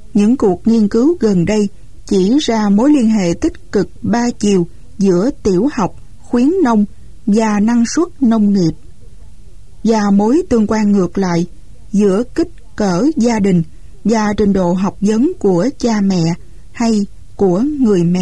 những cuộc nghiên cứu gần đây chỉ ra mối liên hệ tích cực ba chiều giữa tiểu học, khuyến nông và năng suất nông nghiệp, và mối tương quan ngược lại giữa kích cỡ gia đình và trình độ học vấn của cha mẹ hay của người mẹ.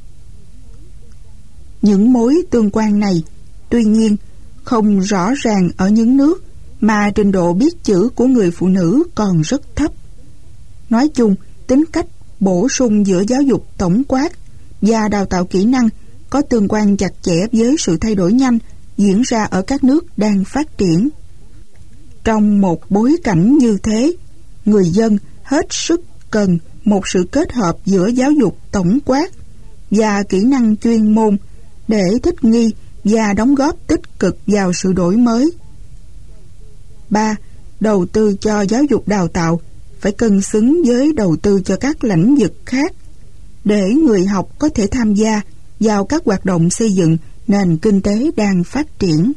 Những mối tương quan này, tuy nhiên, không rõ ràng ở những nước mà trình độ biết chữ của người phụ nữ còn rất thấp. Nói chung, tính cách bổ sung giữa giáo dục tổng quát và đào tạo kỹ năng có tương quan chặt chẽ với sự thay đổi nhanh diễn ra ở các nước đang phát triển. Trong một bối cảnh như thế, người dân hết sức cần một sự kết hợp giữa giáo dục tổng quát và kỹ năng chuyên môn để thích nghi và đóng góp tích cực vào sự đổi mới. 3. Đầu tư cho giáo dục đào tạo phải cân xứng với đầu tư cho các lĩnh vực khác để người học có thể tham gia vào các hoạt động xây dựng nền kinh tế đang phát triển.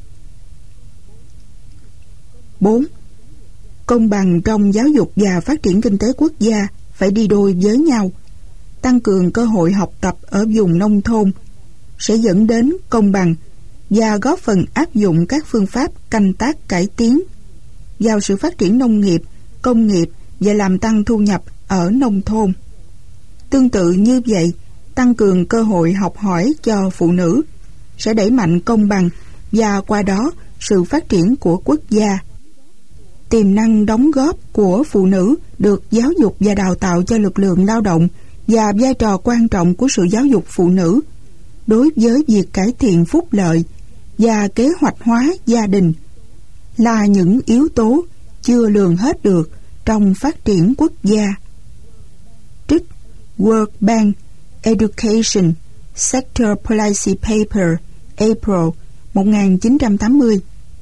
4. Công bằng trong giáo dục và phát triển kinh tế quốc gia phải đi đôi với nhau. Tăng cường cơ hội học tập ở vùng nông thôn sẽ dẫn đến công bằng và góp phần áp dụng các phương pháp canh tác cải tiến vào sự phát triển nông nghiệp, công nghiệp và làm tăng thu nhập ở nông thôn. Tương tự như vậy, tăng cường cơ hội học hỏi cho phụ nữ sẽ đẩy mạnh công bằng và qua đó sự phát triển của quốc gia. Tiềm năng đóng góp của phụ nữ được giáo dục và đào tạo cho lực lượng lao động và vai trò quan trọng của sự giáo dục phụ nữ đối với việc cải thiện phúc lợi và kế hoạch hóa gia đình là những yếu tố chưa lường hết được trong phát triển quốc gia. Trích World Bank Education Sector Policy Paper April 1980.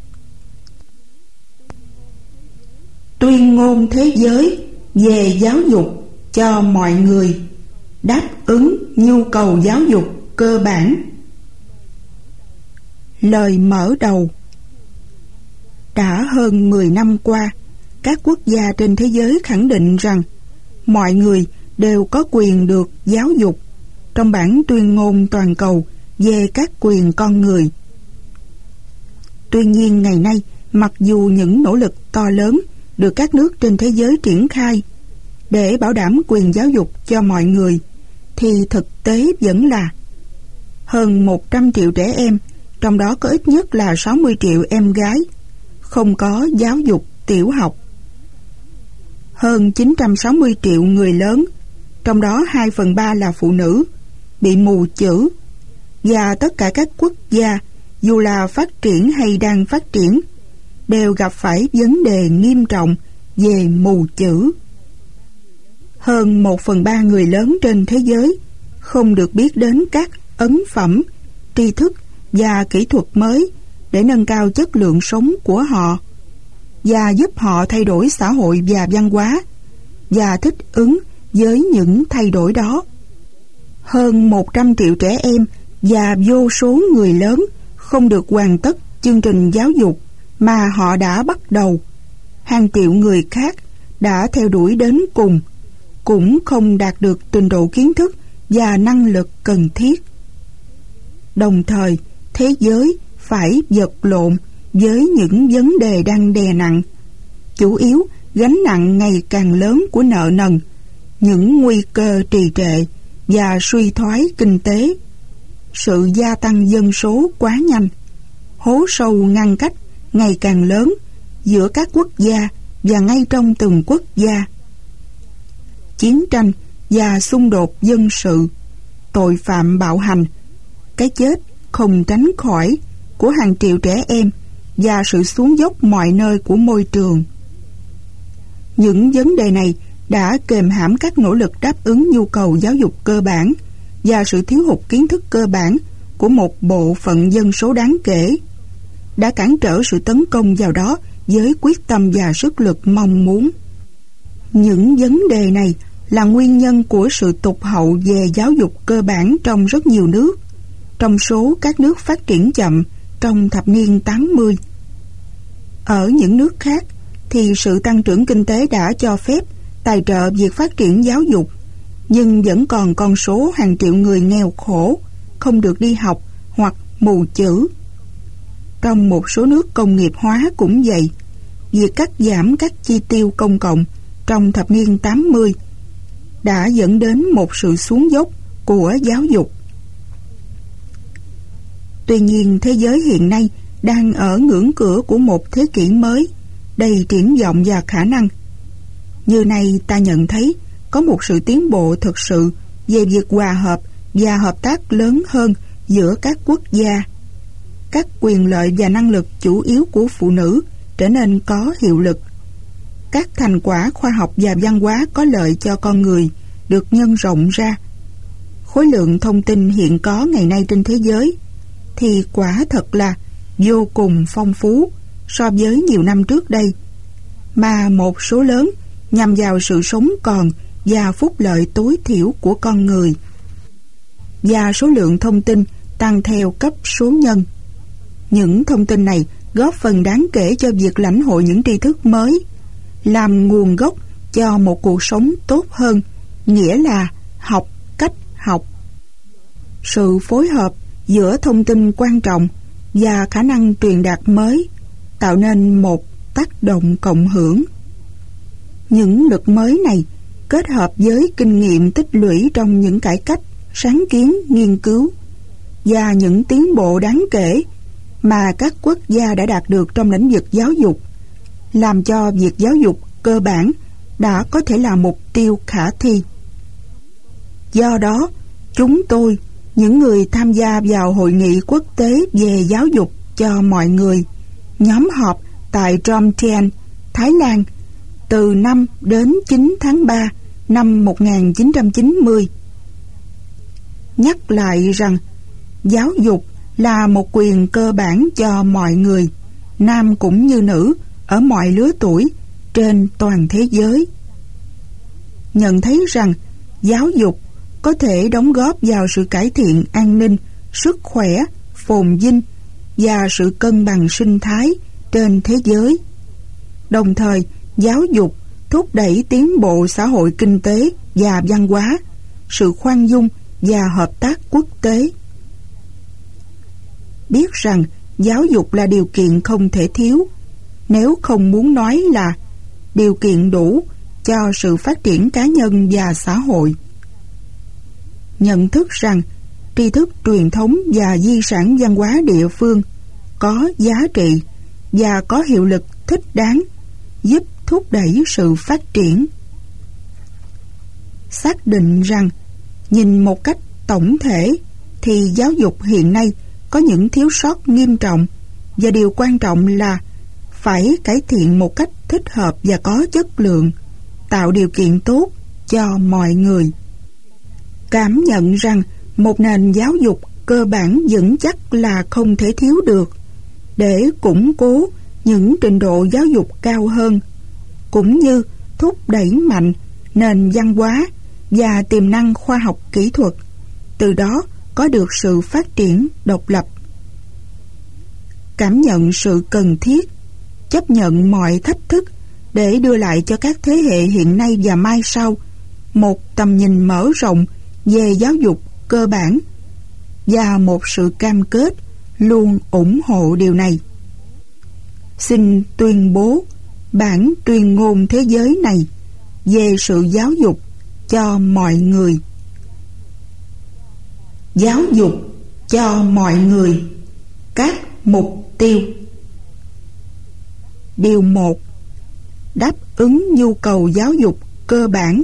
Tuyên ngôn thế giới về giáo dục cho mọi người, đáp ứng nhu cầu giáo dục cơ bản. Lời mở đầu. Đã hơn 10 năm qua, các quốc gia trên thế giới khẳng định rằng mọi người đều có quyền được giáo dục trong bản tuyên ngôn toàn cầu về các quyền con người. Tuy nhiên ngày nay, mặc dù những nỗ lực to lớn được các nước trên thế giới triển khai để bảo đảm quyền giáo dục cho mọi người, thì thực tế vẫn là hơn 100 triệu trẻ em, trong đó có ít nhất là 60 triệu em gái, không có giáo dục tiểu học. Hơn 960 triệu người lớn, trong đó 2/3 là phụ nữ, bị mù chữ, và tất cả các quốc gia, dù là phát triển hay đang phát triển, đều gặp phải vấn đề nghiêm trọng về mù chữ. Hơn 1/3 người lớn trên thế giới không được biết đến các ấn phẩm, tri thức và kỹ thuật mới để nâng cao chất lượng sống của họ và giúp họ thay đổi xã hội và văn hóa và thích ứng với những thay đổi đó. Hơn 100 triệu trẻ em và vô số người lớn không được hoàn tất chương trình giáo dục mà họ đã bắt đầu. Hàng triệu người khác đã theo đuổi đến cùng, cũng không đạt được trình độ kiến thức và năng lực cần thiết. Đồng thời, thế giới phải vật lộn với những vấn đề đang đè nặng, chủ yếu gánh nặng ngày càng lớn của nợ nần, những nguy cơ trì trệ và suy thoái kinh tế, sự gia tăng dân số quá nhanh, hố sâu ngăn cách ngày càng lớn giữa các quốc gia và ngay trong từng quốc gia, chiến tranh và xung đột dân sự, tội phạm bạo hành, cái chết không tránh khỏi của hàng triệu trẻ em và sự xuống dốc mọi nơi của môi trường. Những vấn đề này đã kềm hãm các nỗ lực đáp ứng nhu cầu giáo dục cơ bản và sự thiếu hụt kiến thức cơ bản của một bộ phận dân số đáng kể, đã cản trở sự tấn công vào đó với quyết tâm và sức lực mong muốn. Những vấn đề này là nguyên nhân của sự tụt hậu về giáo dục cơ bản trong rất nhiều nước, trong số các nước phát triển chậm trong thập niên 80. Ở những nước khác thì sự tăng trưởng kinh tế đã cho phép tài trợ việc phát triển giáo dục, nhưng vẫn còn con số hàng triệu người nghèo khổ, không được đi học hoặc mù chữ. Trong một số nước công nghiệp hóa cũng vậy, việc cắt giảm các chi tiêu công cộng trong thập niên 80 đã dẫn đến một sự xuống dốc của giáo dục. Tuy nhiên, thế giới hiện nay đang ở ngưỡng cửa của một thế kỷ mới, đầy triển vọng và khả năng. Như nay ta nhận thấy có một sự tiến bộ thực sự về việc hòa hợp và hợp tác lớn hơn giữa các quốc gia. Các quyền lợi và năng lực chủ yếu của phụ nữ trở nên có hiệu lực. Các thành quả khoa học và văn hóa có lợi cho con người được nhân rộng ra. Khối lượng thông tin hiện có ngày nay trên thế giới thì quả thật là vô cùng phong phú so với nhiều năm trước đây, mà một số lớn nhằm vào sự sống còn và phúc lợi tối thiểu của con người. Và số lượng thông tin tăng theo cấp số nhân. Những thông tin này góp phần đáng kể cho việc lãnh hội những tri thức mới, làm nguồn gốc cho một cuộc sống tốt hơn, nghĩa là học cách học. Sự phối hợp giữa thông tin quan trọng và khả năng truyền đạt mới tạo nên một tác động cộng hưởng. Những lực mới này kết hợp với kinh nghiệm tích lũy trong những cải cách, sáng kiến, nghiên cứu và những tiến bộ đáng kể mà các quốc gia đã đạt được trong lĩnh vực giáo dục, làm cho việc giáo dục cơ bản đã có thể là mục tiêu khả thi. Do đó, chúng tôi, những người tham gia vào Hội nghị quốc tế về giáo dục cho mọi người, nhóm họp tại Jomtien, Thái Lan, từ 5 đến 9 tháng 3 năm 1990, nhắc lại rằng giáo dục là một quyền cơ bản cho mọi người, nam cũng như nữ, ở mọi lứa tuổi trên toàn thế giới. Nhận thấy rằng giáo dục có thể đóng góp vào sự cải thiện an ninh, sức khỏe, phồn vinh và sự cân bằng sinh thái trên thế giới. Đồng thời, giáo dục thúc đẩy tiến bộ xã hội kinh tế và văn hóa, sự khoan dung và hợp tác quốc tế. Biết rằng giáo dục là điều kiện không thể thiếu, nếu không muốn nói là điều kiện đủ cho sự phát triển cá nhân và xã hội. Nhận thức rằng tri thức truyền thống và di sản văn hóa địa phương có giá trị và có hiệu lực thích đáng, giúp thúc đẩy sự phát triển. Xác định rằng nhìn một cách tổng thể thì giáo dục hiện nay có những thiếu sót nghiêm trọng, và điều quan trọng là phải cải thiện một cách thích hợp và có chất lượng, tạo điều kiện tốt cho mọi người. Cảm nhận rằng một nền giáo dục cơ bản vững chắc là không thể thiếu được để củng cố những trình độ giáo dục cao hơn, cũng như thúc đẩy mạnh nền văn hóa và tiềm năng khoa học kỹ thuật, từ đó có được sự phát triển độc lập. Cảm nhận sự cần thiết, chấp nhận mọi thách thức để đưa lại cho các thế hệ hiện nay và mai sau một tầm nhìn mở rộng về giáo dục cơ bản và một sự cam kết luôn ủng hộ điều này. Xin tuyên bố bản tuyên ngôn thế giới này về sự giáo dục cho mọi người. Giáo dục cho mọi người. Các mục tiêu. Điều 1. Đáp ứng nhu cầu giáo dục cơ bản.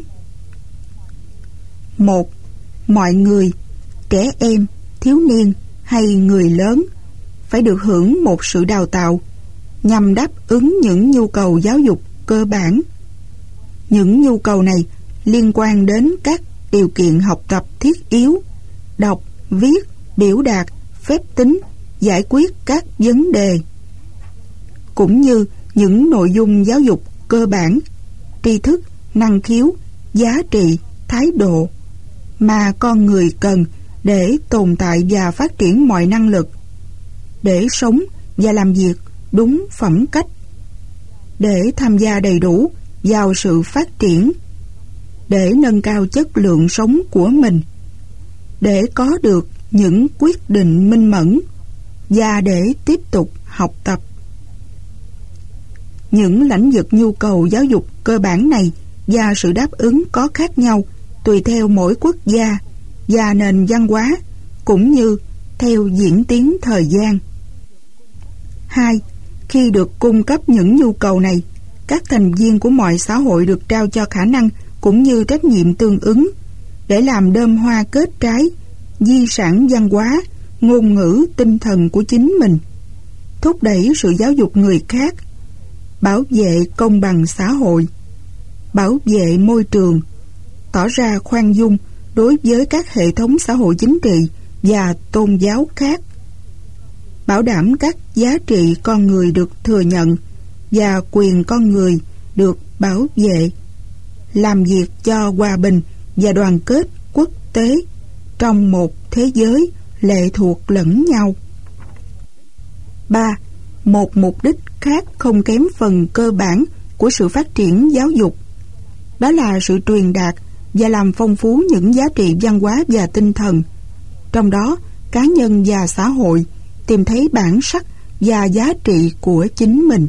1. Mọi người, trẻ em, thiếu niên hay người lớn phải được hưởng một sự đào tạo nhằm đáp ứng những nhu cầu giáo dục cơ bản. Những nhu cầu này liên quan đến các điều kiện học tập thiết yếu, đọc, viết, biểu đạt, phép tính, giải quyết các vấn đề, cũng như những nội dung giáo dục cơ bản, tri thức, năng khiếu, giá trị, thái độ mà con người cần để tồn tại và phát triển mọi năng lực, để sống và làm việc đúng phẩm cách, để tham gia đầy đủ vào sự phát triển để nâng cao chất lượng sống của mình, để có được những quyết định minh mẫn và để tiếp tục học tập. Những lĩnh vực nhu cầu giáo dục cơ bản này và sự đáp ứng có khác nhau tùy theo mỗi quốc gia và nền văn hóa, cũng như theo diễn tiến thời gian. 2. Khi được cung cấp những nhu cầu này, các thành viên của mọi xã hội được trao cho khả năng cũng như trách nhiệm tương ứng để làm đơm hoa kết trái di sản văn hóa, ngôn ngữ, tinh thần của chính mình, thúc đẩy sự giáo dục người khác, bảo vệ công bằng xã hội, bảo vệ môi trường, tỏ ra khoan dung đối với các hệ thống xã hội chính trị và tôn giáo khác, bảo đảm các giá trị con người được thừa nhận và quyền con người được bảo vệ, làm việc cho hòa bình và đoàn kết quốc tế trong một thế giới lệ thuộc lẫn nhau. 3. Một mục đích khác không kém phần cơ bản của sự phát triển giáo dục, đó là sự truyền đạt và làm phong phú những giá trị văn hóa và tinh thần, trong đó cá nhân và xã hội tìm thấy bản sắc và giá trị của chính mình.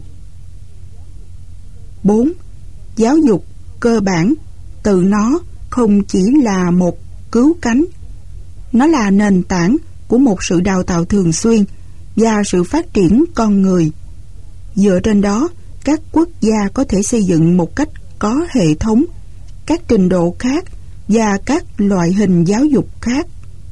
4. Giáo dục cơ bản tự nó không chỉ là một cứu cánh, nó là nền tảng của một sự đào tạo thường xuyên và sự phát triển con người. Dựa trên đó, các quốc gia có thể xây dựng một cách có hệ thống các trình độ khác và các loại hình giáo dục khác.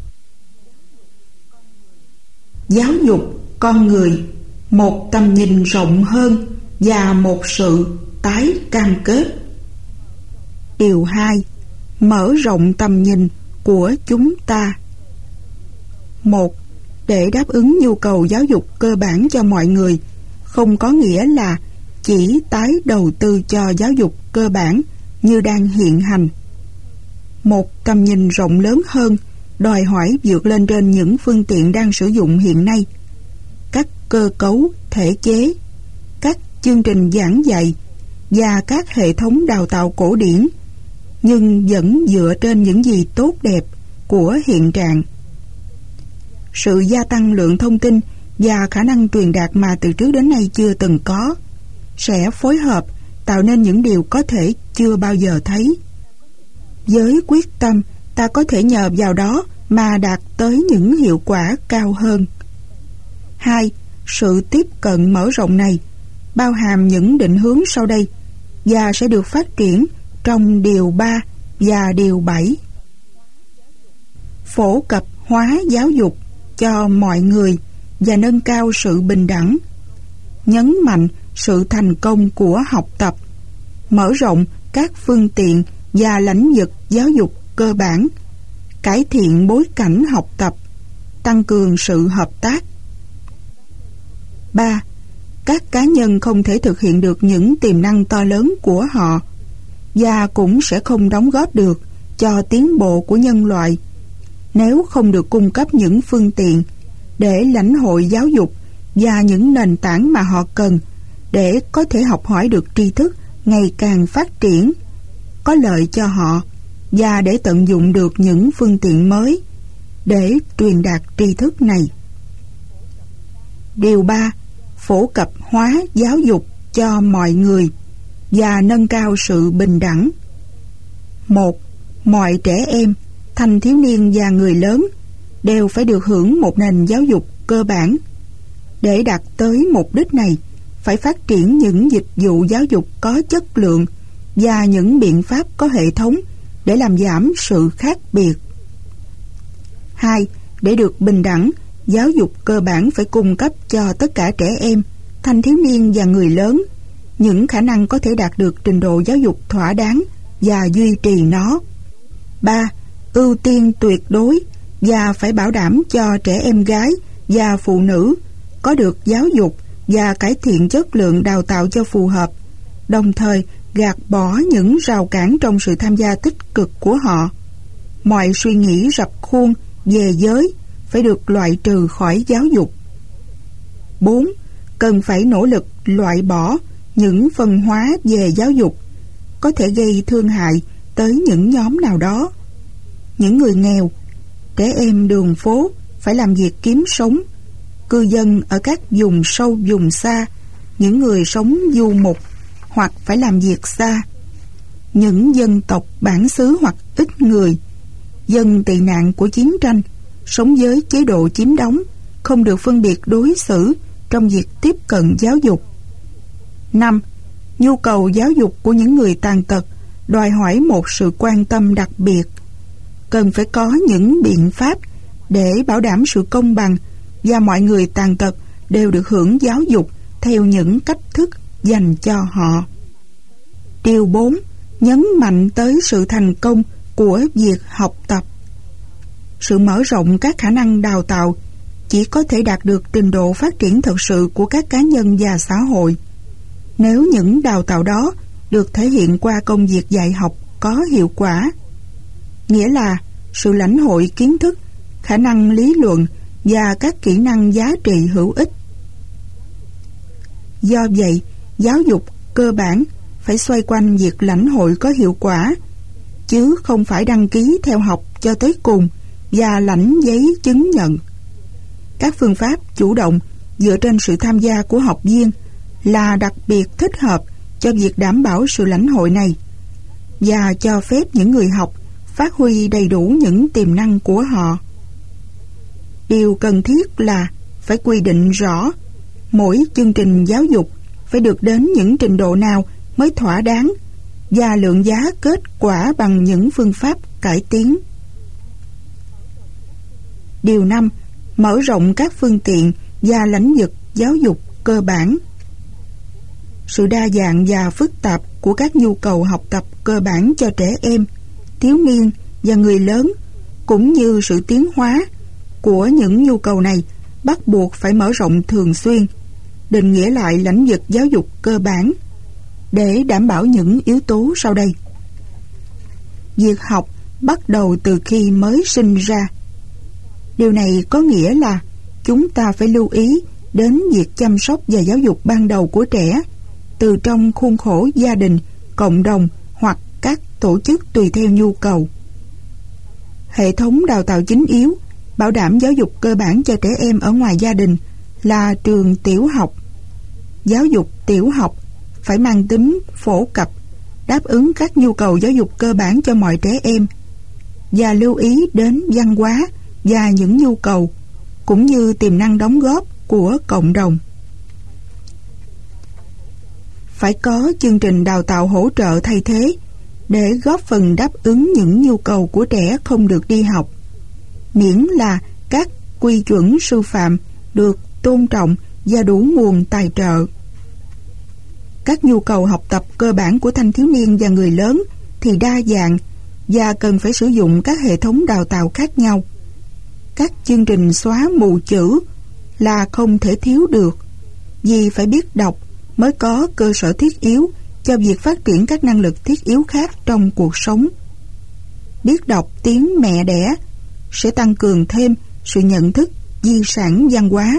Giáo dục con người, một tầm nhìn rộng hơn và một sự tái cam kết. Điều 2. Mở rộng tầm nhìn của chúng ta. 1. Để đáp ứng nhu cầu giáo dục cơ bản cho mọi người không có nghĩa là chỉ tái đầu tư cho giáo dục cơ bản như đang hiện hành. Một tầm nhìn rộng lớn hơn đòi hỏi vượt lên trên những phương tiện đang sử dụng hiện nay, các cơ cấu, thể chế, các chương trình giảng dạy và các hệ thống đào tạo cổ điển, nhưng vẫn dựa trên những gì tốt đẹp của hiện trạng. Sự gia tăng lượng thông tin và khả năng truyền đạt mà từ trước đến nay chưa từng có sẽ phối hợp tạo nên những điều có thể chưa bao giờ thấy. Với quyết tâm, ta có thể nhờ vào đó mà đạt tới những hiệu quả cao hơn. 2. Sự tiếp cận mở rộng này bao hàm những định hướng sau đây và sẽ được phát triển trong điều 3 và điều 7. Phổ cập hóa giáo dục cho mọi người và nâng cao sự bình đẳng, nhấn mạnh sự thành công của học tập, mở rộng các phương tiện và lĩnh vực giáo dục cơ bản, cải thiện bối cảnh học tập, tăng cường sự hợp tác. 3. Các cá nhân không thể thực hiện được những tiềm năng to lớn của họ và cũng sẽ không đóng góp được cho tiến bộ của nhân loại nếu không được cung cấp những phương tiện để lãnh hội giáo dục và những nền tảng mà họ cần để có thể học hỏi được tri thức ngày càng phát triển, có lợi cho họ, và để tận dụng được những phương tiện mới để truyền đạt tri thức này. Điều 3. Phổ cập hóa giáo dục cho mọi người và nâng cao sự bình đẳng. 1. Mọi trẻ em, thanh thiếu niên và người lớn đều phải được hưởng một nền giáo dục cơ bản. Để đạt tới mục đích này, phải phát triển những dịch vụ giáo dục có chất lượng và những biện pháp có hệ thống để làm giảm sự khác biệt. 2. Để được bình đẳng, giáo dục cơ bản phải cung cấp cho tất cả trẻ em, thanh thiếu niên và người lớn những khả năng có thể đạt được trình độ giáo dục thỏa đáng và duy trì nó. 3. Ưu tiên tuyệt đối và phải bảo đảm cho trẻ em gái và phụ nữ có được giáo dục và cải thiện chất lượng đào tạo cho phù hợp, đồng thời gạt bỏ những rào cản trong sự tham gia tích cực của họ. Mọi suy nghĩ rập khuôn về giới phải được loại trừ khỏi giáo dục. 4. Cần phải nỗ lực loại bỏ những phân hóa về giáo dục có thể gây thương hại tới những nhóm nào đó. Những người nghèo, trẻ em đường phố phải làm việc kiếm sống, cư dân ở các vùng sâu vùng xa, những người sống du mục hoặc phải làm việc xa, những dân tộc bản xứ hoặc ít người, dân tị nạn của chiến tranh, sống với chế độ chiếm đóng, không được phân biệt đối xử trong việc tiếp cận giáo dục. 5. Nhu cầu giáo dục của những người tàn tật đòi hỏi một sự quan tâm đặc biệt. Cần phải có những biện pháp để bảo đảm sự công bằng và mọi người tàn tật đều được hưởng giáo dục theo những cách thức dành cho họ. Điều 4. Nhấn mạnh tới sự thành công của việc học tập. Sự mở rộng các khả năng đào tạo chỉ có thể đạt được trình độ phát triển thực sự của các cá nhân và xã hội nếu những đào tạo đó được thể hiện qua công việc dạy học có hiệu quả. Nghĩa là sự lãnh hội kiến thức, khả năng lý luận và các kỹ năng giá trị hữu ích. Do vậy, giáo dục cơ bản phải xoay quanh việc lãnh hội có hiệu quả, chứ không phải đăng ký theo học cho tới cùng và lãnh giấy chứng nhận. Các phương pháp chủ động dựa trên sự tham gia của học viên là đặc biệt thích hợp cho việc đảm bảo sự lãnh hội này và cho phép những người học phát huy đầy đủ những tiềm năng của họ. Điều cần thiết là phải quy định rõ mỗi chương trình giáo dục phải được đến những trình độ nào mới thỏa đáng và lượng giá kết quả bằng những phương pháp cải tiến. Điều 5. Mở rộng các phương tiện và lĩnh vực giáo dục cơ bản. Sự đa dạng và phức tạp của các nhu cầu học tập cơ bản cho trẻ em, thiếu niên và người lớn, cũng như sự tiến hóa của những nhu cầu này bắt buộc phải mở rộng thường xuyên, định nghĩa lại lĩnh vực giáo dục cơ bản để đảm bảo những yếu tố sau đây. Việc học bắt đầu từ khi mới sinh ra. Điều này có nghĩa là chúng ta phải lưu ý đến việc chăm sóc và giáo dục ban đầu của trẻ từ trong khuôn khổ gia đình, cộng đồng hoặc các tổ chức tùy theo nhu cầu. Hệ thống đào tạo chính yếu bảo đảm giáo dục cơ bản cho trẻ em ở ngoài gia đình là trường tiểu học. Giáo dục tiểu học phải mang tính phổ cập, đáp ứng các nhu cầu giáo dục cơ bản cho mọi trẻ em và lưu ý đến văn hóa và những nhu cầu cũng như tiềm năng đóng góp của cộng đồng. Phải có chương trình đào tạo hỗ trợ thay thế để góp phần đáp ứng những nhu cầu của trẻ không được đi học, miễn là các quy chuẩn sư phạm được tôn trọng và đủ nguồn tài trợ. Các nhu cầu học tập cơ bản của thanh thiếu niên và người lớn thì đa dạng và cần phải sử dụng các hệ thống đào tạo khác nhau. Các chương trình xóa mù chữ là không thể thiếu được, vì phải biết đọc mới có cơ sở thiết yếu cho việc phát triển các năng lực thiết yếu khác trong cuộc sống. Biết đọc tiếng mẹ đẻ sẽ tăng cường thêm sự nhận thức di sản văn hóa.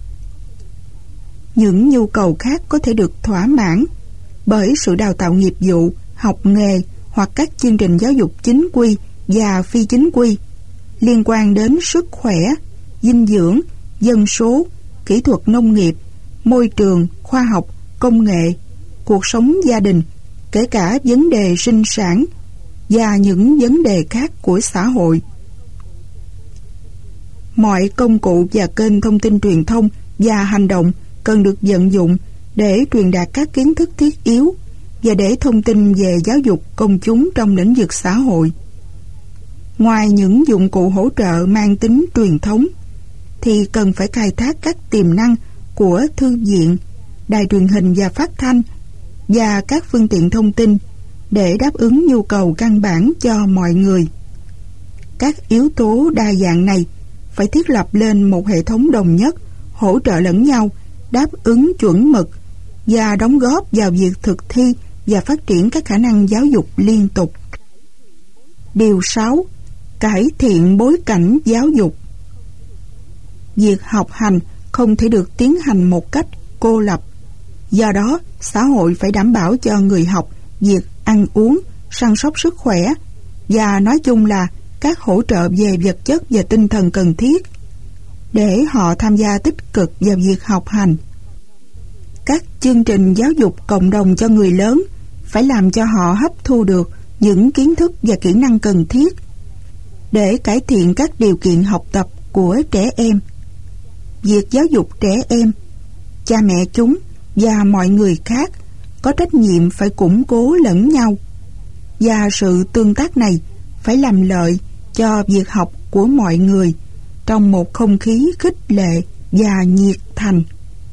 Những nhu cầu khác có thể được thỏa mãn bởi sự đào tạo nghiệp vụ, học nghề hoặc các chương trình giáo dục chính quy và phi chính quy liên quan đến sức khỏe, dinh dưỡng, dân số, kỹ thuật nông nghiệp, môi trường, khoa học, công nghệ, cuộc sống gia đình, kể cả vấn đề sinh sản và những vấn đề khác của xã hội. Mọi công cụ và kênh thông tin truyền thông và hành động cần được vận dụng để truyền đạt các kiến thức thiết yếu và để thông tin về giáo dục công chúng trong lĩnh vực xã hội. Ngoài những dụng cụ hỗ trợ mang tính truyền thống, thì cần phải khai thác các tiềm năng của thư viện, đài truyền hình và phát thanh và các phương tiện thông tin để đáp ứng nhu cầu căn bản cho mọi người. Các yếu tố đa dạng này phải thiết lập lên một hệ thống đồng nhất, hỗ trợ lẫn nhau, đáp ứng chuẩn mực và đóng góp vào việc thực thi và phát triển các khả năng giáo dục liên tục. Điều 6. Cải thiện bối cảnh giáo dục. Việc học hành không thể được tiến hành một cách cô lập. Do đó, xã hội phải đảm bảo cho người học việc ăn uống, săn sóc sức khỏe và nói chung là các hỗ trợ về vật chất và tinh thần cần thiết để họ tham gia tích cực vào việc học hành. Các chương trình giáo dục cộng đồng cho người lớn phải làm cho họ hấp thu được những kiến thức và kỹ năng cần thiết để cải thiện các điều kiện học tập của trẻ em. Việc giáo dục trẻ em, cha mẹ chúng và mọi người khác có trách nhiệm phải củng cố lẫn nhau, và sự tương tác này phải làm lợi cho việc học của mọi người trong một không khí khích lệ và nhiệt thành.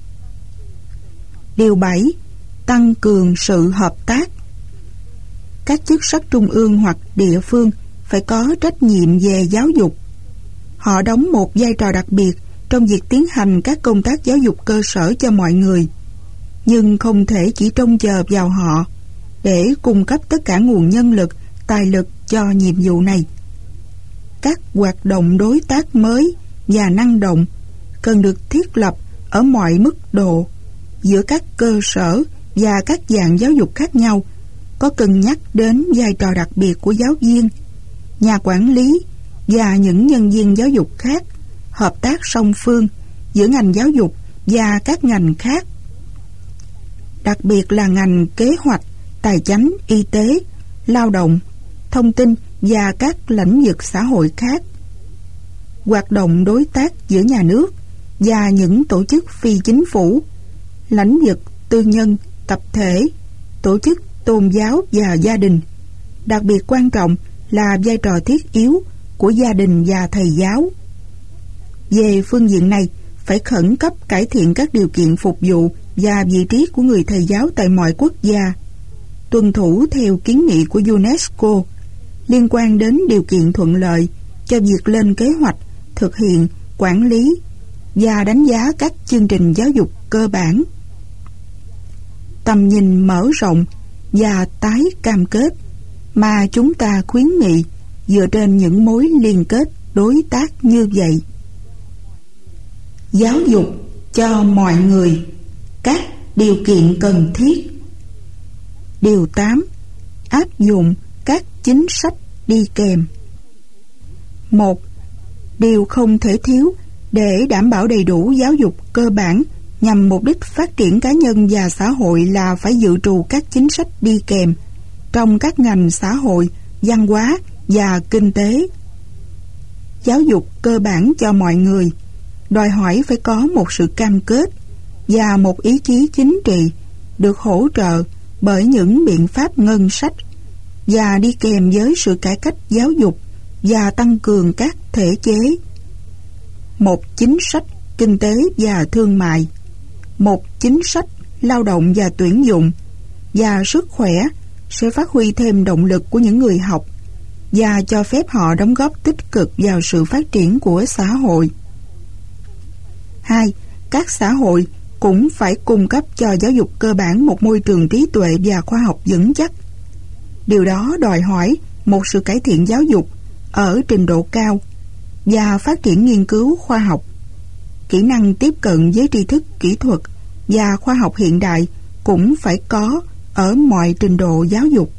Điều 7. Tăng cường sự hợp tác. Các chức sắc trung ương hoặc địa phương phải có trách nhiệm về giáo dục. Họ đóng một vai trò đặc biệt trong việc tiến hành các công tác giáo dục cơ sở cho mọi người, nhưng không thể chỉ trông chờ vào họ để cung cấp tất cả nguồn nhân lực, tài lực cho nhiệm vụ này. Các hoạt động đối tác mới và năng động cần được thiết lập ở mọi mức độ giữa các cơ sở và các dạng giáo dục khác nhau, có cân nhắc đến vai trò đặc biệt của giáo viên, nhà quản lý và những nhân viên giáo dục khác, hợp tác song phương giữa ngành giáo dục và các ngành khác, đặc biệt là ngành kế hoạch, tài chánh, y tế, lao động, thông tin và các lĩnh vực xã hội khác. Hoạt động đối tác giữa nhà nước và những tổ chức phi chính phủ, lĩnh vực tư nhân, tập thể, tổ chức tôn giáo và gia đình. Đặc biệt quan trọng là vai trò thiết yếu của gia đình và thầy giáo. Về phương diện này, phải khẩn cấp cải thiện các điều kiện phục vụ và vị trí của người thầy giáo tại mọi quốc gia, tuân thủ theo kiến nghị của UNESCO liên quan đến điều kiện thuận lợi cho việc lên kế hoạch, thực hiện, quản lý và đánh giá các chương trình giáo dục cơ bản. Tầm nhìn mở rộng và tái cam kết mà chúng ta khuyến nghị dựa trên những mối liên kết đối tác như vậy. Giáo dục cho mọi người các điều kiện cần thiết. Điều 8. Áp dụng các chính sách đi kèm. 1. Điều không thể thiếu để đảm bảo đầy đủ giáo dục cơ bản nhằm mục đích phát triển cá nhân và xã hội là phải dự trù các chính sách đi kèm trong các ngành xã hội, văn hóa và kinh tế. Giáo dục cơ bản cho mọi người đòi hỏi phải có một sự cam kết và một ý chí chính trị được hỗ trợ bởi những biện pháp ngân sách và đi kèm với sự cải cách giáo dục và tăng cường các thể chế. Một chính sách kinh tế và thương mại, một chính sách lao động và tuyển dụng và sức khỏe sẽ phát huy thêm động lực của những người học và cho phép họ đóng góp tích cực vào sự phát triển của xã hội. 2. Các xã hội cũng phải cung cấp cho giáo dục cơ bản một môi trường trí tuệ và khoa học vững chắc. Điều đó đòi hỏi một sự cải thiện giáo dục ở trình độ cao và phát triển nghiên cứu khoa học. Kỹ năng tiếp cận với tri thức kỹ thuật và khoa học hiện đại cũng phải có ở mọi trình độ giáo dục.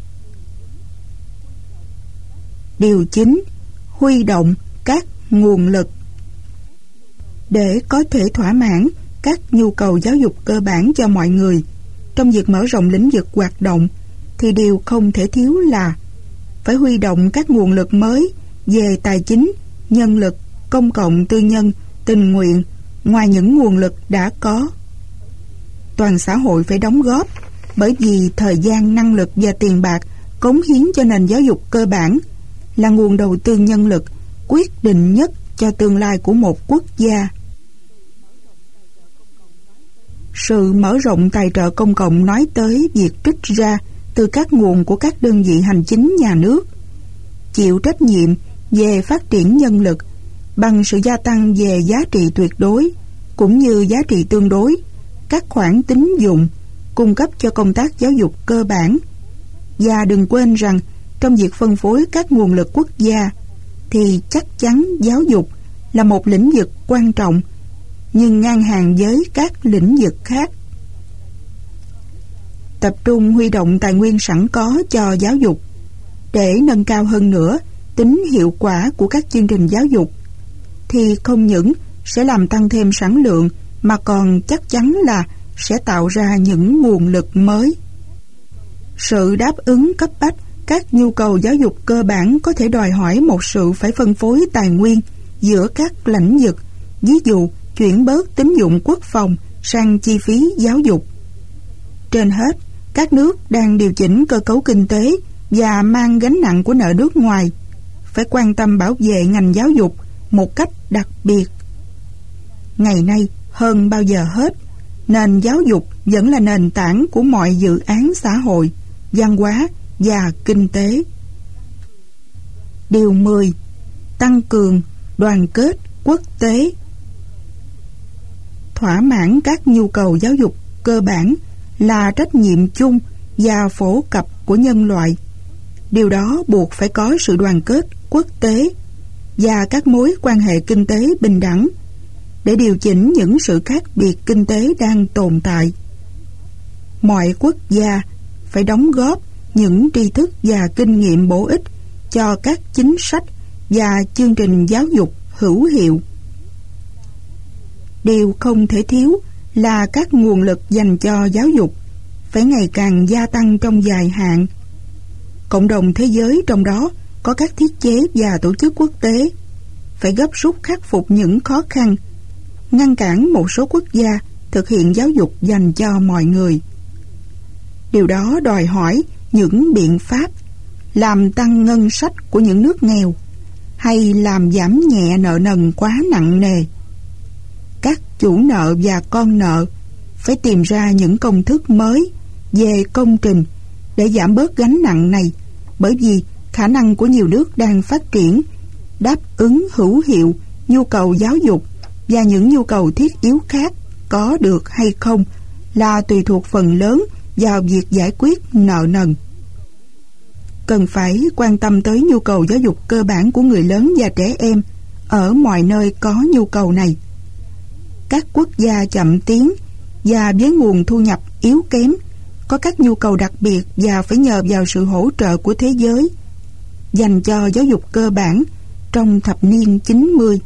Điều 9. Huy động các nguồn lực. Để có thể thỏa mãn các nhu cầu giáo dục cơ bản cho mọi người trong việc mở rộng lĩnh vực hoạt động, thì điều không thể thiếu là phải huy động các nguồn lực mới về tài chính, nhân lực, công cộng, tư nhân, tình nguyện ngoài những nguồn lực đã có. Toàn xã hội phải đóng góp, bởi vì thời gian, năng lực và tiền bạc cống hiến cho nền giáo dục cơ bản là nguồn đầu tư nhân lực quyết định nhất cho tương lai của một quốc gia. Sự mở rộng tài trợ công cộng nói tới việc trích ra từ các nguồn của các đơn vị hành chính nhà nước, chịu trách nhiệm về phát triển nhân lực bằng sự gia tăng về giá trị tuyệt đối cũng như giá trị tương đối, các khoản tín dụng cung cấp cho công tác giáo dục cơ bản. Và đừng quên rằng trong việc phân phối các nguồn lực quốc gia thì chắc chắn giáo dục là một lĩnh vực quan trọng, nhưng ngang hàng với các lĩnh vực khác. Tập trung huy động tài nguyên sẵn có cho giáo dục Để nâng cao hơn nữa tính hiệu quả của các chương trình giáo dục, thì không những sẽ làm tăng thêm sản lượng mà còn chắc chắn là sẽ tạo ra những nguồn lực mới. Sự đáp ứng cấp bách các nhu cầu giáo dục cơ bản có thể đòi hỏi một sự phải phân phối tài nguyên giữa các lãnh vực, ví dụ chuyển bớt tín dụng quốc phòng sang chi phí giáo dục. Trên hết, các nước đang điều chỉnh cơ cấu kinh tế và mang gánh nặng của nợ nước ngoài phải quan tâm bảo vệ ngành giáo dục một cách đặc biệt. Ngày nay, hơn bao giờ hết, nền giáo dục vẫn là nền tảng của mọi dự án xã hội, văn hóa và kinh tế. Điều 10. Tăng cường đoàn kết quốc tế. Thỏa mãn các nhu cầu giáo dục cơ bản là trách nhiệm chung và phổ cập của nhân loại. Điều đó buộc phải có sự đoàn kết quốc tế và các mối quan hệ kinh tế bình đẳng để điều chỉnh những sự khác biệt kinh tế đang tồn tại. Mọi quốc gia phải đóng góp những tri thức và kinh nghiệm bổ ích cho các chính sách và chương trình giáo dục hữu hiệu. Điều không thể thiếu là các nguồn lực dành cho giáo dục phải ngày càng gia tăng trong dài hạn. Cộng đồng thế giới, trong đó có các thiết chế và tổ chức quốc tế, phải gấp rút khắc phục những khó khăn, ngăn cản một số quốc gia thực hiện giáo dục dành cho mọi người. Điều đó đòi hỏi những biện pháp làm tăng ngân sách của những nước nghèo hay làm giảm nhẹ nợ nần quá nặng nề. Các chủ nợ và con nợ phải tìm ra những công thức mới về công trình để giảm bớt gánh nặng này, bởi vì khả năng của nhiều nước đang phát triển đáp ứng hữu hiệu nhu cầu giáo dục và những nhu cầu thiết yếu khác có được hay không là tùy thuộc phần lớn vào việc giải quyết nợ nần. Cần phải quan tâm tới nhu cầu giáo dục cơ bản của người lớn và trẻ em ở mọi nơi có nhu cầu này. Các quốc gia chậm tiến và với nguồn thu nhập yếu kém có các nhu cầu đặc biệt và phải nhờ vào sự hỗ trợ của thế giới dành cho giáo dục cơ bản trong thập niên 90.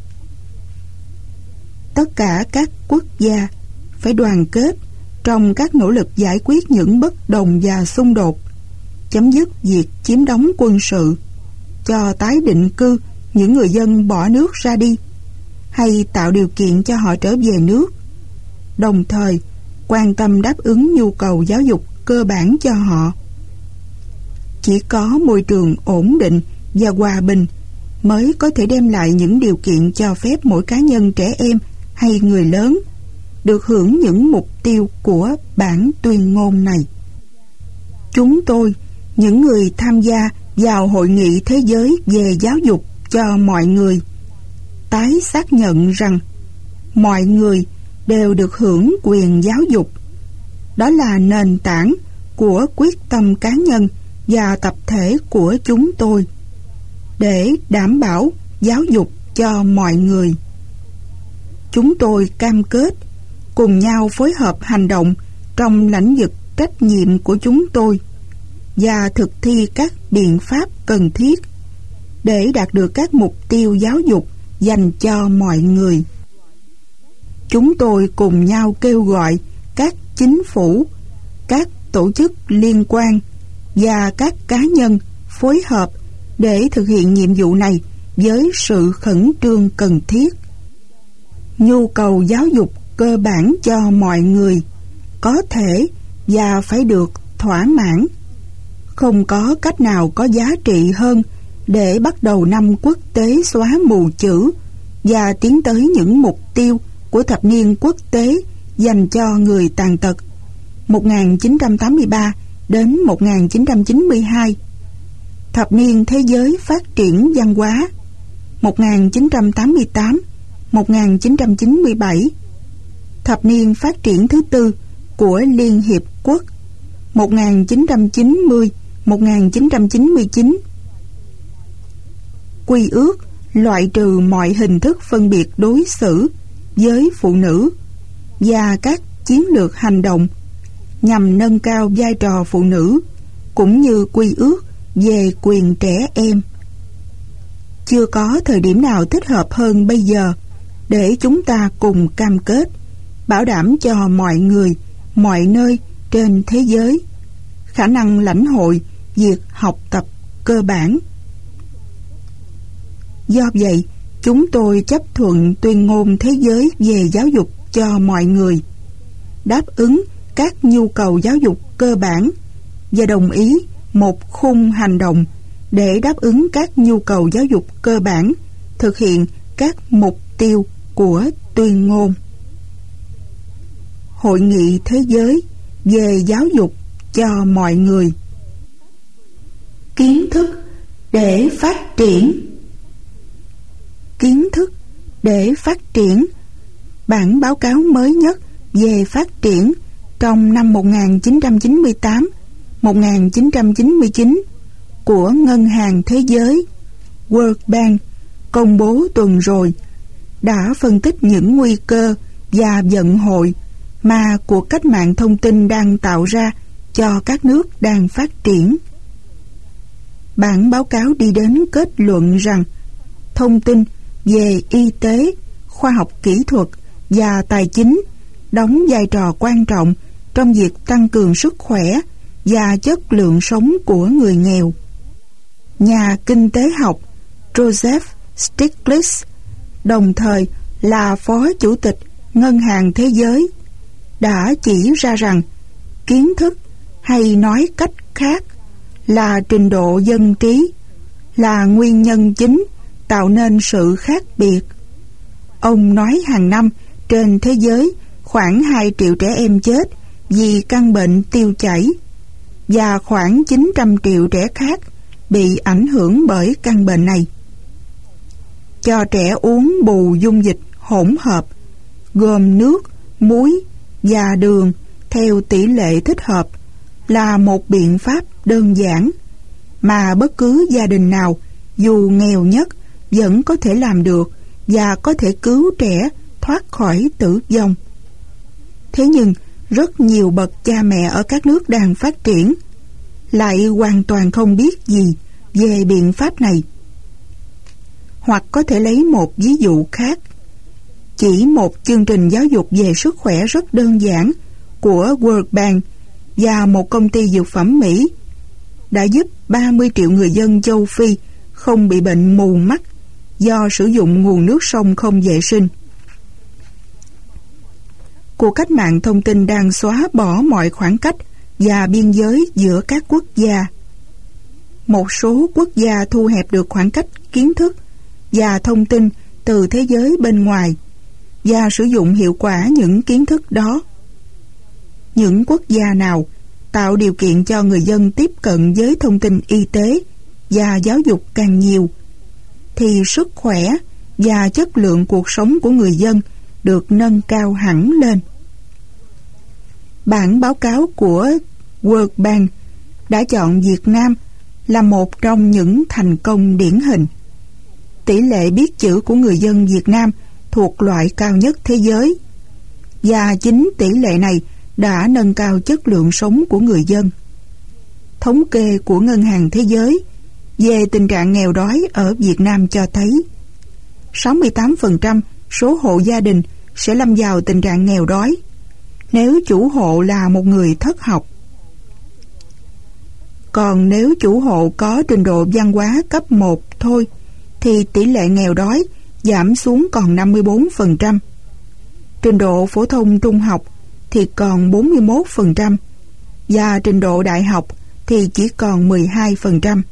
Tất cả các quốc gia phải đoàn kết trong các nỗ lực giải quyết những bất đồng và xung đột, chấm dứt việc chiếm đóng quân sự, cho tái định cư những người dân bỏ nước ra đi, hay tạo điều kiện cho họ trở về nước, đồng thời quan tâm đáp ứng nhu cầu giáo dục cơ bản cho họ. Chỉ có môi trường ổn định và hòa bình mới có thể đem lại những điều kiện cho phép mỗi cá nhân, trẻ em hay người lớn được hưởng những mục tiêu của bản tuyên ngôn này. Chúng tôi, những người tham gia vào Hội nghị Thế giới về giáo dục cho mọi người, tái xác nhận rằng mọi người đều được hưởng quyền giáo dục. Đó là nền tảng của quyết tâm cá nhân và tập thể của chúng tôi để đảm bảo giáo dục cho mọi người. Chúng tôi cam kết cùng nhau phối hợp hành động trong lĩnh vực trách nhiệm của chúng tôi và thực thi các biện pháp cần thiết để đạt được các mục tiêu giáo dục dành cho mọi người. Chúng tôi cùng nhau kêu gọi các chính phủ, các tổ chức liên quan và các cá nhân phối hợp để thực hiện nhiệm vụ này với sự khẩn trương cần thiết. Nhu cầu giáo dục cơ bản cho mọi người có thể và phải được thỏa mãn. Không có cách nào có giá trị hơn để bắt đầu năm quốc tế xóa mù chữ và tiến tới những mục tiêu của thập niên quốc tế dành cho người tàn tật 1983 đến 1992, thập niên thế giới phát triển văn hóa 1988-1997, thập niên phát triển thứ tư của Liên Hiệp Quốc 1990-1999. Quy ước loại trừ mọi hình thức phân biệt đối xử với phụ nữ và các chiến lược hành động nhằm nâng cao vai trò phụ nữ, cũng như quy ước về quyền trẻ em. Chưa có thời điểm nào thích hợp hơn bây giờ để chúng ta cùng cam kết bảo đảm cho mọi người, mọi nơi trên thế giới khả năng lãnh hội việc học tập cơ bản. Do vậy, chúng tôi chấp thuận tuyên ngôn thế giới về giáo dục cho mọi người, đáp ứng các nhu cầu giáo dục cơ bản và đồng ý một khung hành động để đáp ứng các nhu cầu giáo dục cơ bản, thực hiện các mục tiêu của tuyên ngôn. Hội nghị thế giới về giáo dục cho mọi người. Kiến thức để phát triển. Kiến thức để phát triển. Bản báo cáo mới nhất về phát triển trong năm 1998-1999 của Ngân hàng Thế giới World Bank công bố tuần rồi đã phân tích những nguy cơ và vận hội mà cuộc cách mạng thông tin đang tạo ra cho các nước đang phát triển. Bản báo cáo đi đến kết luận rằng thông tin về y tế, khoa học kỹ thuật và tài chính đóng vai trò quan trọng trong việc tăng cường sức khỏe và chất lượng sống của người nghèo. Nhà kinh tế học Joseph Stiglitz, đồng thời là Phó Chủ tịch Ngân hàng Thế giới, đã chỉ ra rằng kiến thức, hay nói cách khác là trình độ dân trí, là nguyên nhân chính tạo nên sự khác biệt. Ông nói hàng năm trên thế giới khoảng 2 triệu trẻ em chết vì căn bệnh tiêu chảy và khoảng 900 triệu trẻ khác bị ảnh hưởng bởi căn bệnh này. Cho trẻ uống bù dung dịch hỗn hợp gồm nước, muối và đường theo tỷ lệ thích hợp là một biện pháp đơn giản mà bất cứ gia đình nào dù nghèo nhất vẫn có thể làm được và có thể cứu trẻ thoát khỏi tử vong. Thế nhưng rất nhiều bậc cha mẹ ở các nước đang phát triển lại hoàn toàn không biết gì về biện pháp này. Hoặc có thể lấy một ví dụ khác. Chỉ một chương trình giáo dục về sức khỏe rất đơn giản của World Bank và một công ty dược phẩm Mỹ đã giúp 30 triệu người dân châu Phi không bị bệnh mù mắt do sử dụng nguồn nước sông không vệ sinh. Cuộc cách mạng thông tin đang xóa bỏ mọi khoảng cách và biên giới giữa các quốc gia. Một số quốc gia thu hẹp được khoảng cách kiến thức và thông tin từ thế giới bên ngoài và sử dụng hiệu quả những kiến thức đó. Những quốc gia nào tạo điều kiện cho người dân tiếp cận với thông tin y tế và giáo dục càng nhiều, thì sức khỏe và chất lượng cuộc sống của người dân được nâng cao hẳn lên. Bản báo cáo của World Bank đã chọn Việt Nam là một trong những thành công điển hình. Tỷ lệ biết chữ của người dân Việt Nam thuộc loại cao nhất thế giới, và chính tỷ lệ này đã nâng cao chất lượng sống của người dân. Thống kê của Ngân hàng Thế giới về tình trạng nghèo đói ở Việt Nam cho thấy 68% số hộ gia đình sẽ lâm vào tình trạng nghèo đói nếu chủ hộ là một người thất học. Còn nếu chủ hộ có trình độ văn hóa cấp 1 thôi thì tỷ lệ nghèo đói giảm xuống còn 54%. Trình độ phổ thông trung học thì còn 41% và trình độ đại học thì chỉ còn 12%.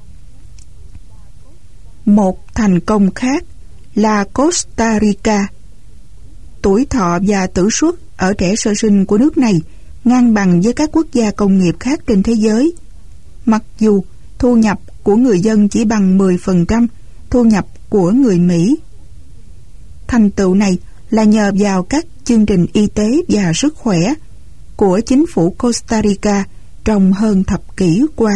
Một thành công khác là Costa Rica. Tuổi thọ và tử suất ở trẻ sơ sinh của nước này ngang bằng với các quốc gia công nghiệp khác trên thế giới, mặc dù thu nhập của người dân chỉ bằng 10% thu nhập của người Mỹ. Thành tựu này là nhờ vào các chương trình y tế và sức khỏe của chính phủ Costa Rica trong hơn thập kỷ qua.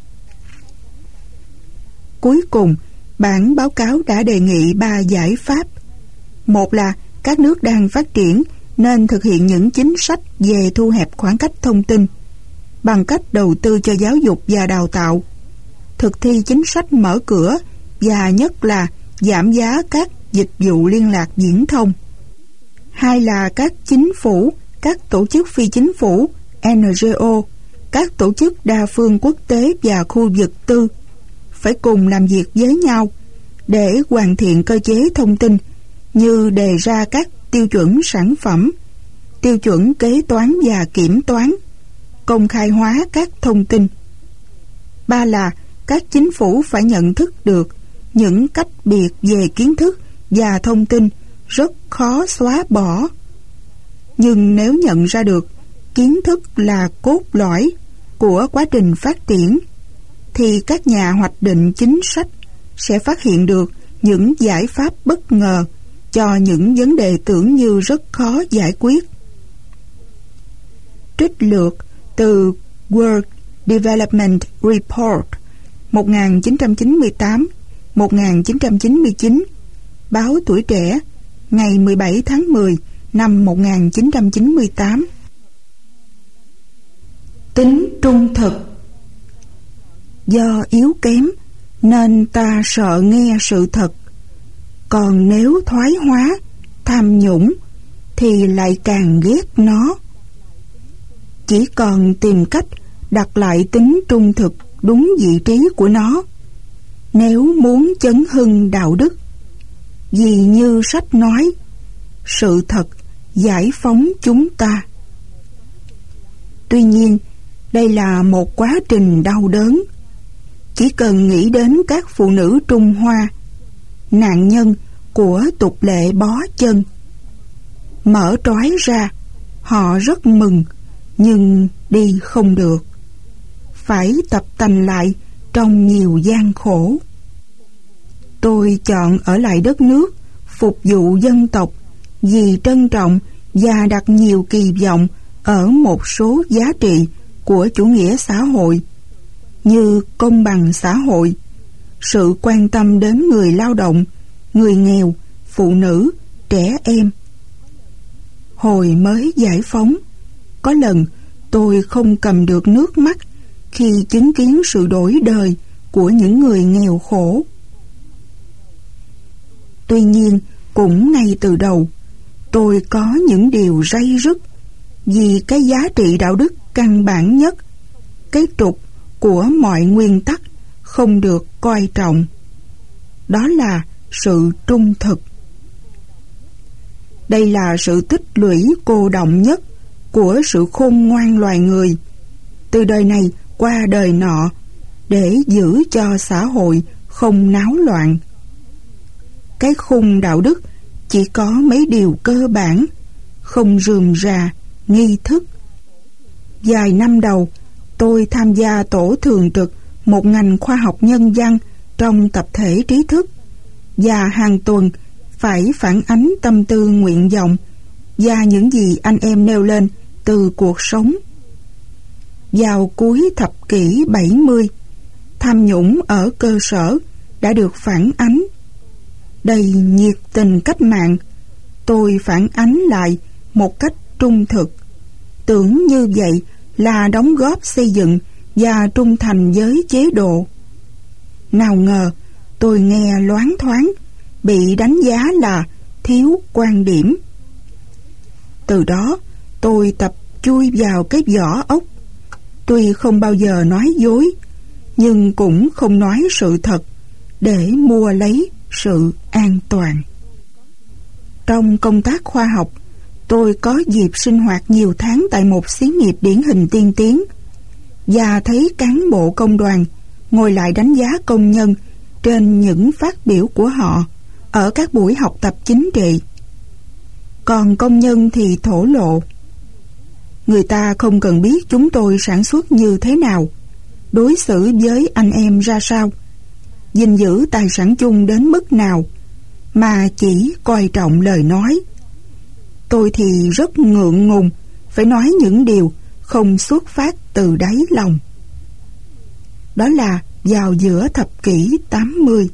Cuối cùng, bản báo cáo đã đề nghị 3 giải pháp. Một là các nước đang phát triển nên thực hiện những chính sách về thu hẹp khoảng cách thông tin bằng cách đầu tư cho giáo dục và đào tạo. thực thi chính sách mở cửa và nhất là giảm giá các dịch vụ liên lạc viễn thông. Hai là các chính phủ, các tổ chức phi chính phủ, NGO, các tổ chức đa phương quốc tế và khu vực tư phải cùng làm việc với nhau để hoàn thiện cơ chế thông tin, như đề ra các tiêu chuẩn sản phẩm, tiêu chuẩn kế toán và kiểm toán, công khai hóa các thông tin. Ba là các chính phủ phải nhận thức được những cách biệt về kiến thức và thông tin rất khó xóa bỏ. Nhưng nếu nhận ra được kiến thức là cốt lõi của quá trình phát triển, thì các nhà hoạch định chính sách sẽ phát hiện được những giải pháp bất ngờ cho những vấn đề tưởng như rất khó giải quyết. Trích lược từ World Development Report 1998-1999, báo Tuổi Trẻ, ngày 17 tháng 10 năm 1998. Tính trung thực. Do yếu kém nên ta sợ nghe sự thật, còn nếu thoái hóa, tham nhũng thì lại càng ghét nó. Chỉ còn tìm cách đặt lại tính trung thực đúng vị trí của nó nếu muốn chấn hưng đạo đức. Vì như sách nói, sự thật giải phóng chúng ta. Tuy nhiên, đây là một quá trình đau đớn. Chỉ cần nghĩ đến các phụ nữ Trung Hoa, nạn nhân của tục lệ bó chân. Mở trói ra, họ rất mừng, nhưng đi không được. Phải tập tành lại trong nhiều gian khổ. Tôi chọn ở lại đất nước, phục vụ dân tộc, vì trân trọng và đặt nhiều kỳ vọng ở một số giá trị của chủ nghĩa xã hội, như công bằng xã hội, sự quan tâm đến người lao động, người nghèo, phụ nữ, trẻ em. Hồi mới giải phóng, có lần tôi không cầm được nước mắt khi chứng kiến sự đổi đời của những người nghèo khổ. Tuy nhiên, cũng ngay từ đầu, tôi có những điều ray rứt vì cái giá trị đạo đức căn bản nhất, cái trục của mọi nguyên tắc không được coi trọng. Đó là sự trung thực. Đây là sự tích lũy cô đọng nhất của sự khôn ngoan loài người, từ đời này qua đời nọ, để giữ cho xã hội không náo loạn. Cái khung đạo đức chỉ có mấy điều cơ bản, không rườm rà, nghi thức. Vài năm đầu, tôi tham gia tổ thường trực một ngành khoa học nhân văn trong tập thể trí thức, và hàng tuần phải phản ánh tâm tư nguyện vọng và những gì anh em nêu lên từ cuộc sống. Vào cuối thập kỷ 70, tham nhũng ở cơ sở đã được phản ánh. Đầy nhiệt tình cách mạng, tôi phản ánh lại một cách trung thực, tưởng như vậy là đóng góp xây dựng và trung thành với chế độ. Nào ngờ tôi nghe loáng thoáng bị đánh giá là thiếu quan điểm. Từ đó tôi tập chui vào cái vỏ ốc. Tuy không bao giờ nói dối, nhưng cũng không nói sự thật để mua lấy sự an toàn. Trong công tác khoa học, tôi có dịp sinh hoạt nhiều tháng tại một xí nghiệp điển hình tiên tiến, và thấy cán bộ công đoàn ngồi lại đánh giá công nhân trên những phát biểu của họ ở các buổi học tập chính trị. Còn công nhân thì thổ lộ. Người ta không cần biết chúng tôi sản xuất như thế nào, đối xử với anh em ra sao, gìn giữ tài sản chung đến mức nào, mà chỉ coi trọng lời nói. Tôi thì rất ngượng ngùng phải nói những điều không xuất phát từ đáy lòng. Đó là vào giữa thập kỷ 80.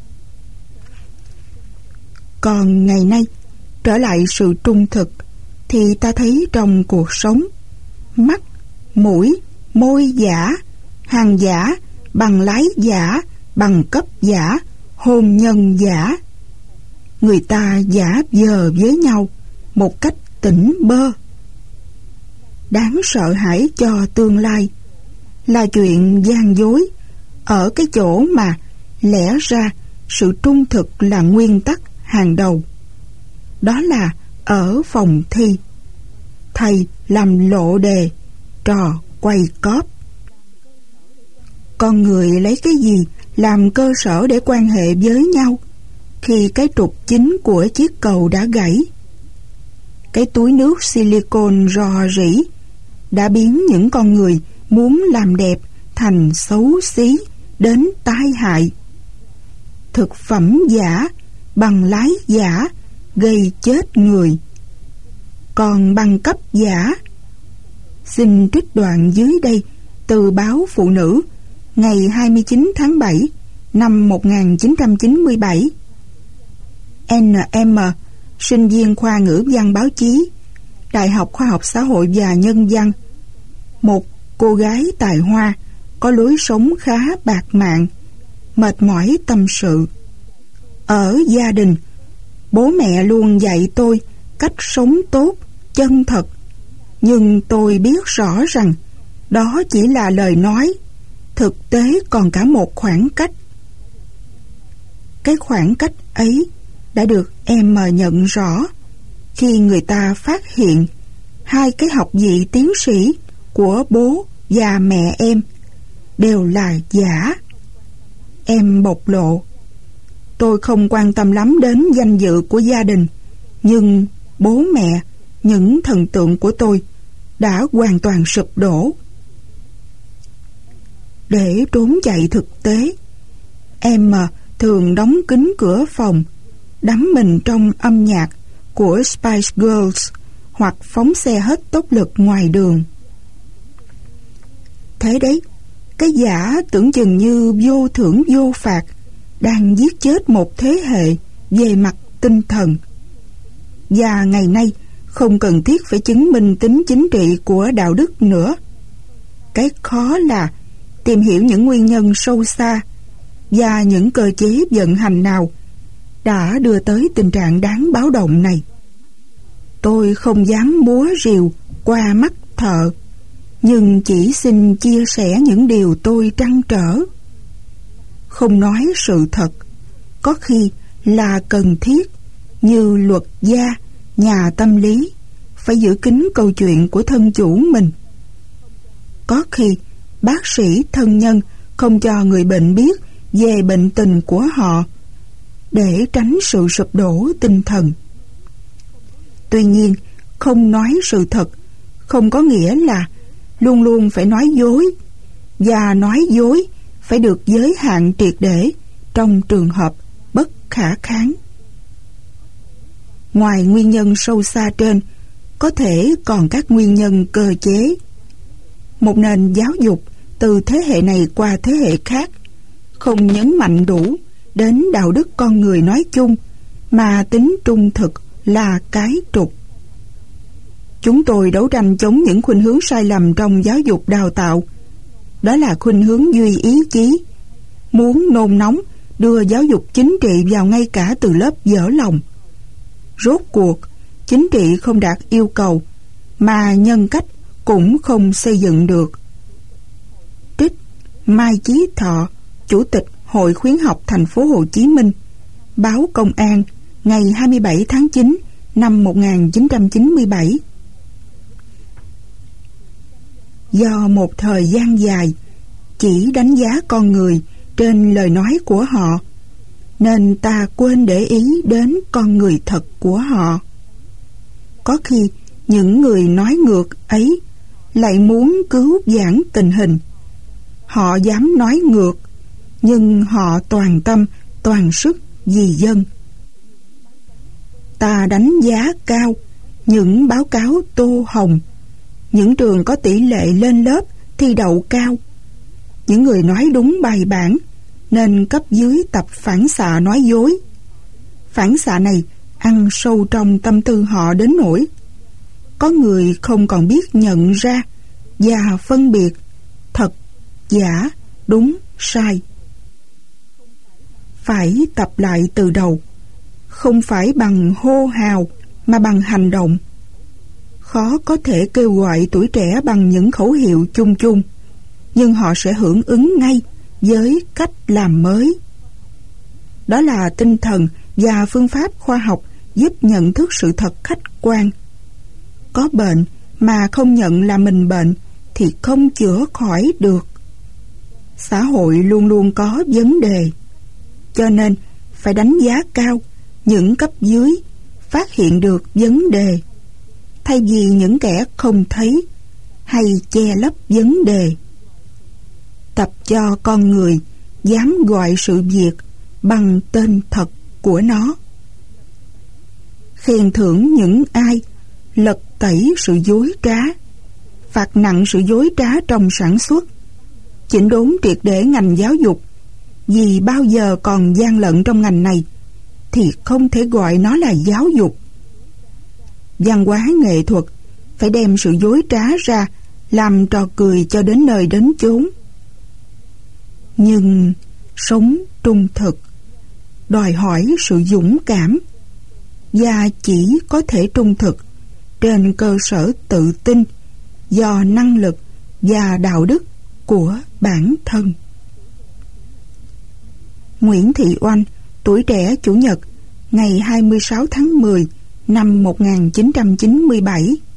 Còn ngày nay, trở lại sự trung thực, thì ta thấy trong cuộc sống, mắt, mũi, môi giả, hàng giả, bằng lái giả, bằng cấp giả, hôn nhân giả. Người ta giả vờ với nhau một cách tỉnh bơ. Đáng sợ hãi cho tương lai là chuyện gian dối ở cái chỗ mà lẽ ra sự trung thực là nguyên tắc hàng đầu. Đó là ở phòng thi. Thầy làm lộ đề, trò quay cóp. Con người lấy cái gì làm cơ sở để quan hệ với nhau khi cái trục chính của chiếc cầu đã gãy? Cái túi nước silicon rò rỉ đã biến những con người muốn làm đẹp thành xấu xí đến tai hại. Thực phẩm giả, bằng lái giả gây chết người. Còn bằng cấp giả, xin trích đoạn dưới đây từ báo Phụ Nữ ngày 29 tháng 7 năm 1997. N.M. sinh viên khoa ngữ văn báo chí, Đại học Khoa học Xã hội và Nhân văn, một cô gái tài hoa, có lối sống khá bạt mạng, mệt mỏi tâm sự. Ở gia đình, bố mẹ luôn dạy tôi cách sống tốt, chân thật, nhưng tôi biết rõ rằng đó chỉ là lời nói, thực tế còn cả một khoảng cách. Cái khoảng cách ấy đã được em nhận rõ khi người ta phát hiện hai cái học vị tiến sĩ của bố và mẹ em đều là giả. Em bộc lộ: tôi không quan tâm lắm đến danh dự của gia đình, nhưng bố mẹ, những thần tượng của tôi, đã hoàn toàn sụp đổ. Để trốn chạy thực tế, em thường đóng kín cửa phòng, đắm mình trong âm nhạc của Spice Girls hoặc phóng xe hết tốc lực ngoài đường. Thế đấy, cái giả tưởng chừng như vô thưởng vô phạt đang giết chết một thế hệ về mặt tinh thần. Và ngày nay không cần thiết phải chứng minh tính chính trị của đạo đức nữa. Cái khó là tìm hiểu những nguyên nhân sâu xa và những cơ chế vận hành nào đã đưa tới tình trạng đáng báo động này. Tôi không dám búa rìu qua mắt thợ, nhưng chỉ xin chia sẻ những điều tôi trăn trở. Không nói sự thật có khi là cần thiết, như luật gia, nhà tâm lý phải giữ kín câu chuyện của thân chủ mình. Có khi bác sĩ thân nhân không cho người bệnh biết về bệnh tình của họ để tránh sự sụp đổ tinh thần. Tuy nhiên, không nói sự thật không có nghĩa là luôn luôn phải nói dối, và nói dối phải được giới hạn triệt để trong trường hợp bất khả kháng. Ngoài nguyên nhân sâu xa trên, có thể còn các nguyên nhân cơ chế. Một nền giáo dục từ thế hệ này qua thế hệ khác không nhấn mạnh đủ đến đạo đức con người nói chung, mà tính trung thực là cái trục. Chúng tôi đấu tranh chống những khuynh hướng sai lầm trong giáo dục đào tạo. Đó là khuynh hướng duy ý chí, muốn nôn nóng đưa giáo dục chính trị vào ngay cả từ lớp dở lòng. Rốt cuộc, chính trị không đạt yêu cầu, mà nhân cách cũng không xây dựng được. Trích Mai Chí Thọ, Chủ tịch Hội Khuyến học Thành phố Hồ Chí Minh, báo Công an, ngày 27 tháng 9 năm 1997. Do một thời gian dài chỉ đánh giá con người trên lời nói của họ, nên ta quên để ý đến con người thật của họ. Có khi những người nói ngược ấy lại muốn cứu vãn tình hình. Họ dám nói ngược, nhưng họ toàn tâm, toàn sức vì dân. Ta đánh giá cao những báo cáo tô hồng, những trường có tỷ lệ lên lớp thi đậu cao, những người nói đúng bài bản, nên cấp dưới tập phản xạ nói dối. Phản xạ này ăn sâu trong tâm tư họ đến nỗi có người không còn biết nhận ra và phân biệt thật, giả, đúng, sai. phải tập lại từ đầu, không phải bằng hô hào mà bằng hành động. Khó có thể kêu gọi tuổi trẻ bằng những khẩu hiệu chung chung, nhưng họ sẽ hưởng ứng ngay với cách làm mới. Đó là tinh thần và phương pháp khoa học giúp nhận thức sự thật khách quan. Có bệnh mà không nhận là mình bệnh thì không chữa khỏi được. Xã hội luôn luôn có vấn đề, cho nên phải đánh giá cao những cấp dưới phát hiện được vấn đề, thay vì những kẻ không thấy hay che lấp vấn đề. Tập cho con người dám gọi sự việc bằng tên thật của nó. Khen thưởng những ai lật tẩy sự dối trá, phạt nặng sự dối trá trong sản xuất, chỉnh đốn triệt để ngành giáo dục, vì bao giờ còn gian lận trong ngành này thì không thể gọi nó là giáo dục. Văn hóa nghệ thuật phải đem sự dối trá ra làm trò cười cho đến nơi đến chốn. Nhưng sống trung thực đòi hỏi sự dũng cảm, và chỉ có thể trung thực trên cơ sở tự tin do năng lực và đạo đức của bản thân. Nguyễn Thị Oanh, tuổi trẻ, Chủ nhật, ngày 26 tháng 10 năm 1997.